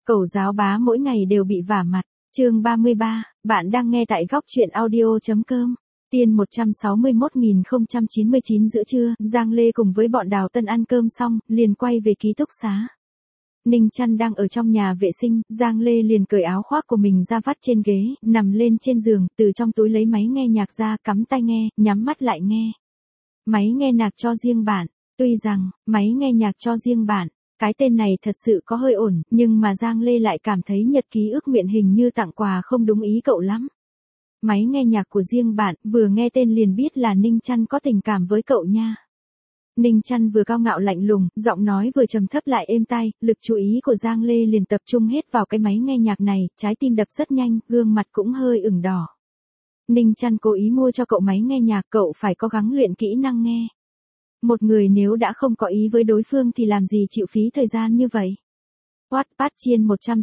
Cẩu giáo bá mỗi ngày đều bị vả mặt. Chương 33, bạn đang nghe tại góc truyện audio.com. Tiên 161.099 giữa trưa, Giang Lê cùng với bọn Đào Tân ăn cơm xong, liền quay về ký túc xá. Ninh Chăn đang ở trong nhà vệ sinh, Giang Lê liền cởi áo khoác của mình ra vắt trên ghế, nằm lên trên giường, từ trong túi lấy máy nghe nhạc ra, cắm tai nghe, nhắm mắt lại nghe. Máy nghe nhạc cho riêng bạn. Tuy rằng, máy nghe nhạc cho riêng bạn, cái tên này thật sự có hơi ổn, nhưng mà Giang Lê lại cảm thấy nhật ký ước nguyện hình như tặng quà không đúng ý cậu lắm. Máy nghe nhạc của riêng bạn, vừa nghe tên liền biết là Ninh Chăn có tình cảm với cậu nha. Ninh Chăn vừa cao ngạo lạnh lùng, giọng nói vừa trầm thấp lại êm tai, lực chú ý của Giang Lê liền tập trung hết vào cái máy nghe nhạc này, trái tim đập rất nhanh, gương mặt cũng hơi ửng đỏ. Ninh Chăn cố ý mua cho cậu máy nghe nhạc, cậu phải cố gắng luyện kỹ năng nghe. Một người nếu đã không có ý với đối phương thì làm gì chịu phí thời gian như vậy. Wattpad Chiên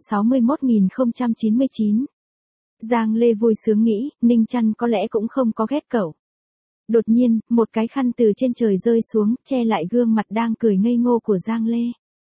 161.099. Giang Lê vui sướng nghĩ, Ninh Chăn có lẽ cũng không có ghét cậu. Đột nhiên, một cái khăn từ trên trời rơi xuống, che lại gương mặt đang cười ngây ngô của Giang Lê.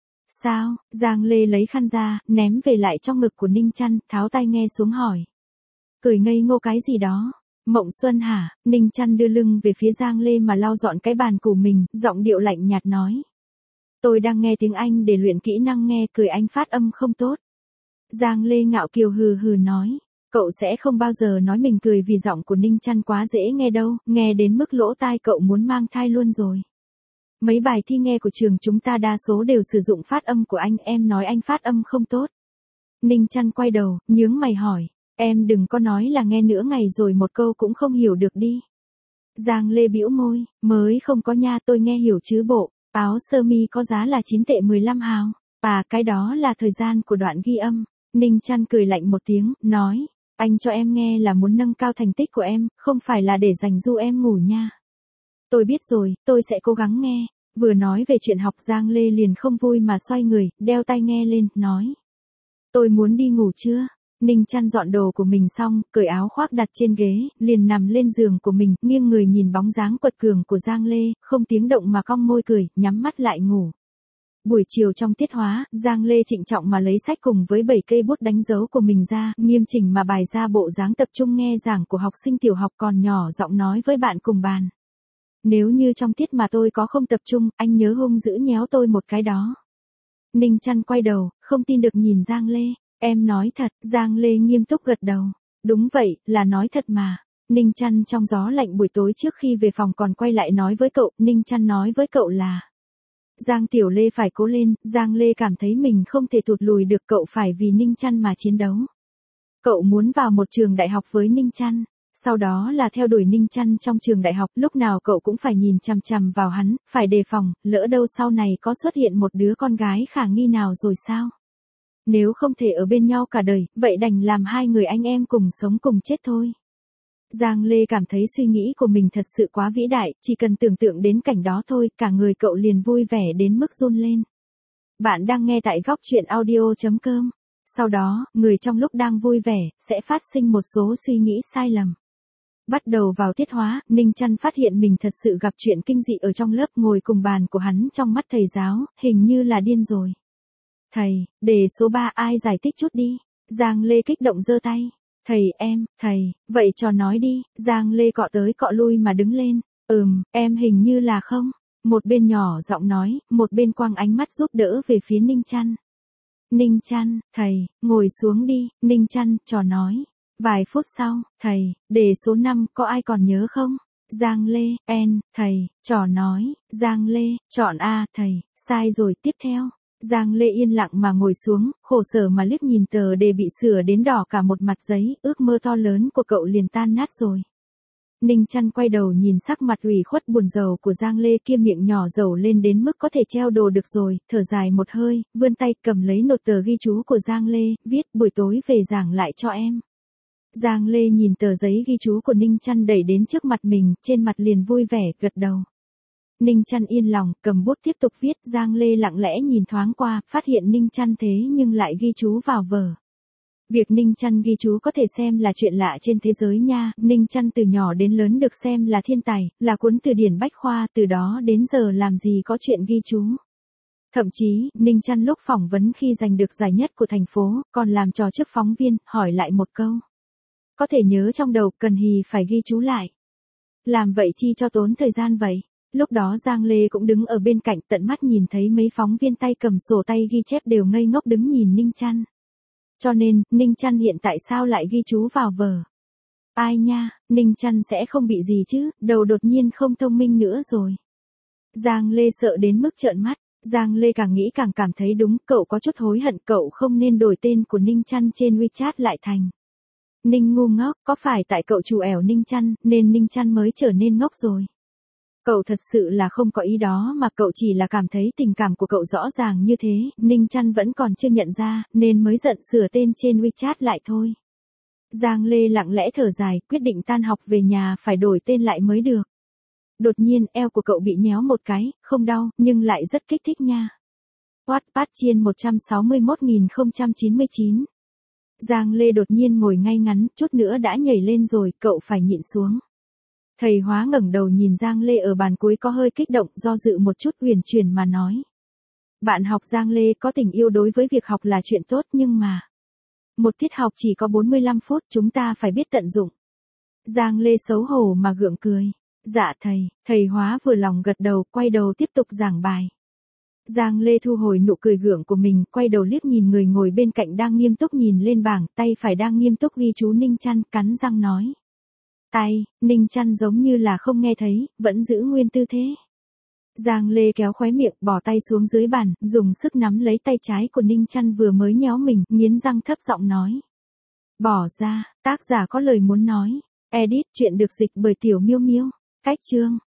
Sao? Giang Lê lấy khăn ra, ném về lại trong ngực của Ninh Chăn, tháo tai nghe xuống hỏi. Cười ngây ngô cái gì đó? Mộng xuân hả? Ninh Chăn đưa lưng về phía Giang Lê mà lau dọn cái bàn của mình, giọng điệu lạnh nhạt nói. Tôi đang nghe tiếng Anh để luyện kỹ năng nghe, cười anh phát âm không tốt. Giang Lê ngạo kiều hừ hừ nói. Cậu sẽ không bao giờ nói mình cười vì giọng của Ninh Chăn quá dễ nghe đâu, nghe đến mức lỗ tai cậu muốn mang thai luôn rồi. Mấy bài thi nghe của trường chúng ta đa số đều sử dụng phát âm của anh, em nói anh phát âm không tốt. Ninh Chăn quay đầu, nhướng mày hỏi. Em đừng có nói là nghe nửa ngày rồi một câu cũng không hiểu được đi. Giang Lê bĩu môi, mới không có nha, tôi nghe hiểu chứ bộ. Áo sơ mi có giá là 9 tệ 15 hào. À, cái đó là thời gian của đoạn ghi âm. Ninh Chăn cười lạnh một tiếng, nói. Anh cho em nghe là muốn nâng cao thành tích của em, không phải là để dành du em ngủ nha. Tôi biết rồi, tôi sẽ cố gắng nghe. Vừa nói về chuyện học Giang Lê liền không vui mà xoay người, đeo tai nghe lên, nói. Tôi muốn đi ngủ chưa? Ninh Chăn dọn đồ của mình xong, cởi áo khoác đặt trên ghế, liền nằm lên giường của mình, nghiêng người nhìn bóng dáng quật cường của Giang Lê, không tiếng động mà cong môi cười, nhắm mắt lại ngủ. Buổi chiều trong tiết hóa, Giang Lê trịnh trọng mà lấy sách cùng với 7 cây bút đánh dấu của mình ra, nghiêm chỉnh mà bài ra bộ dáng tập trung nghe giảng của học sinh tiểu học còn nhỏ giọng nói với bạn cùng bàn. Nếu như trong tiết mà tôi có không tập trung, anh nhớ hung dữ nhéo tôi một cái đó. Ninh Chăn quay đầu, không tin được nhìn Giang Lê. Em nói thật, Giang Lê nghiêm túc gật đầu. Đúng vậy, là nói thật mà. Ninh Chăn trong gió lạnh buổi tối trước khi về phòng còn quay lại nói với cậu, Ninh Chăn nói với cậu là. Giang Tiểu Lê phải cố lên, Giang Lê cảm thấy mình không thể tụt lùi được, cậu phải vì Ninh Chăn mà chiến đấu. Cậu muốn vào một trường đại học với Ninh Chăn, sau đó là theo đuổi Ninh Chăn trong trường đại học, lúc nào cậu cũng phải nhìn chằm chằm vào hắn, phải đề phòng, lỡ đâu sau này có xuất hiện một đứa con gái khả nghi nào rồi sao? Nếu không thể ở bên nhau cả đời, vậy đành làm hai người anh em cùng sống cùng chết thôi. Giang Lê cảm thấy suy nghĩ của mình thật sự quá vĩ đại, chỉ cần tưởng tượng đến cảnh đó thôi, cả người cậu liền vui vẻ đến mức run lên. Bạn đang nghe tại góc truyện audio.com. Sau đó, người trong lúc đang vui vẻ, sẽ phát sinh một số suy nghĩ sai lầm. Bắt đầu vào tiết hóa, Ninh Chăn phát hiện mình thật sự gặp chuyện kinh dị ở trong lớp, ngồi cùng bàn của hắn trong mắt thầy giáo, hình như là điên rồi. Thầy, đề số 3 ai giải thích chút đi. Giang Lê kích động giơ tay. Thầy, vậy cho nói đi. Giang Lê cọ tới cọ lui mà đứng lên. Em hình như là không. Một bên nhỏ giọng nói, một bên quăng ánh mắt giúp đỡ về phía Ninh Chăn. Ninh Chăn, thầy, ngồi xuống đi. Ninh Chăn, trò nói. Vài phút sau, thầy, đề số 5 có ai còn nhớ không? Giang Lê, thầy, trò nói. Giang Lê, chọn A, thầy, sai rồi, tiếp theo. Giang Lê yên lặng mà ngồi xuống, khổ sở mà liếc nhìn tờ đề bị sửa đến đỏ cả một mặt giấy, ước mơ to lớn của cậu liền tan nát rồi. Ninh Chăn quay đầu nhìn sắc mặt ủy khuất buồn rầu của Giang Lê kia, miệng nhỏ dầu lên đến mức có thể treo đồ được rồi, thở dài một hơi, vươn tay cầm lấy nốt tờ ghi chú của Giang Lê, viết buổi tối về giảng lại cho em. Giang Lê nhìn tờ giấy ghi chú của Ninh Chăn đẩy đến trước mặt mình, trên mặt liền vui vẻ, gật đầu. Ninh Chăn yên lòng, cầm bút tiếp tục viết, Giang Lê lặng lẽ nhìn thoáng qua, phát hiện Ninh Chăn thế nhưng lại ghi chú vào vở. Việc Ninh Chăn ghi chú có thể xem là chuyện lạ trên thế giới nha, Ninh Chăn từ nhỏ đến lớn được xem là thiên tài, là cuốn từ điển bách khoa, từ đó đến giờ làm gì có chuyện ghi chú. Thậm chí, Ninh Chăn lúc phỏng vấn khi giành được giải nhất của thành phố, còn làm trò trước phóng viên, hỏi lại một câu. Có thể nhớ trong đầu, cần hì phải ghi chú lại. Làm vậy chi cho tốn thời gian vậy? Lúc đó Giang Lê cũng đứng ở bên cạnh, tận mắt nhìn thấy mấy phóng viên tay cầm sổ tay ghi chép đều ngây ngốc đứng nhìn Ninh Chăn. Cho nên, Ninh Chăn hiện tại sao lại ghi chú vào vở? Ai nha, Ninh Chăn sẽ không bị gì chứ, đầu đột nhiên không thông minh nữa rồi. Giang Lê sợ đến mức trợn mắt. Giang Lê càng nghĩ càng cảm thấy đúng, cậu có chút hối hận, cậu không nên đổi tên của Ninh Chăn trên WeChat lại thành Ninh ngu ngốc, có phải tại cậu trù ẻo Ninh Chăn, nên Ninh Chăn mới trở nên ngốc rồi. Cậu thật sự là không có ý đó mà cậu chỉ là cảm thấy tình cảm của cậu rõ ràng như thế, Ninh Chăn vẫn còn chưa nhận ra, nên mới giận sửa tên trên WeChat lại thôi. Giang Lê lặng lẽ thở dài, quyết định tan học về nhà phải đổi tên lại mới được. Đột nhiên, eo của cậu bị nhéo một cái, không đau, nhưng lại rất kích thích nha. Wattpad chiên 161.099. Giang Lê đột nhiên ngồi ngay ngắn, chút nữa đã nhảy lên rồi, cậu phải nhịn xuống. Thầy hóa ngẩng đầu nhìn Giang Lê ở bàn cuối có hơi kích động, do dự một chút huyền chuyển mà nói. Bạn học Giang Lê có tình yêu đối với việc học là chuyện tốt nhưng mà. Một tiết học chỉ có 45 phút, chúng ta phải biết tận dụng. Giang Lê xấu hổ mà gượng cười. Dạ thầy hóa vừa lòng gật đầu, quay đầu tiếp tục giảng bài. Giang Lê thu hồi nụ cười gượng của mình, quay đầu liếc nhìn người ngồi bên cạnh đang nghiêm túc nhìn lên bảng, tay phải đang nghiêm túc ghi chú Ninh Chăn, cắn răng nói. Ninh Chăn giống như là không nghe thấy, vẫn giữ nguyên tư thế. Giang Lê kéo khóe miệng, bỏ tay xuống dưới bàn, dùng sức nắm lấy tay trái của Ninh Chăn vừa mới nhéo mình, nghiến răng thấp giọng nói. Bỏ ra, tác giả có lời muốn nói. Edit, truyện được dịch bởi Tiểu Miêu Miêu. Cách chương.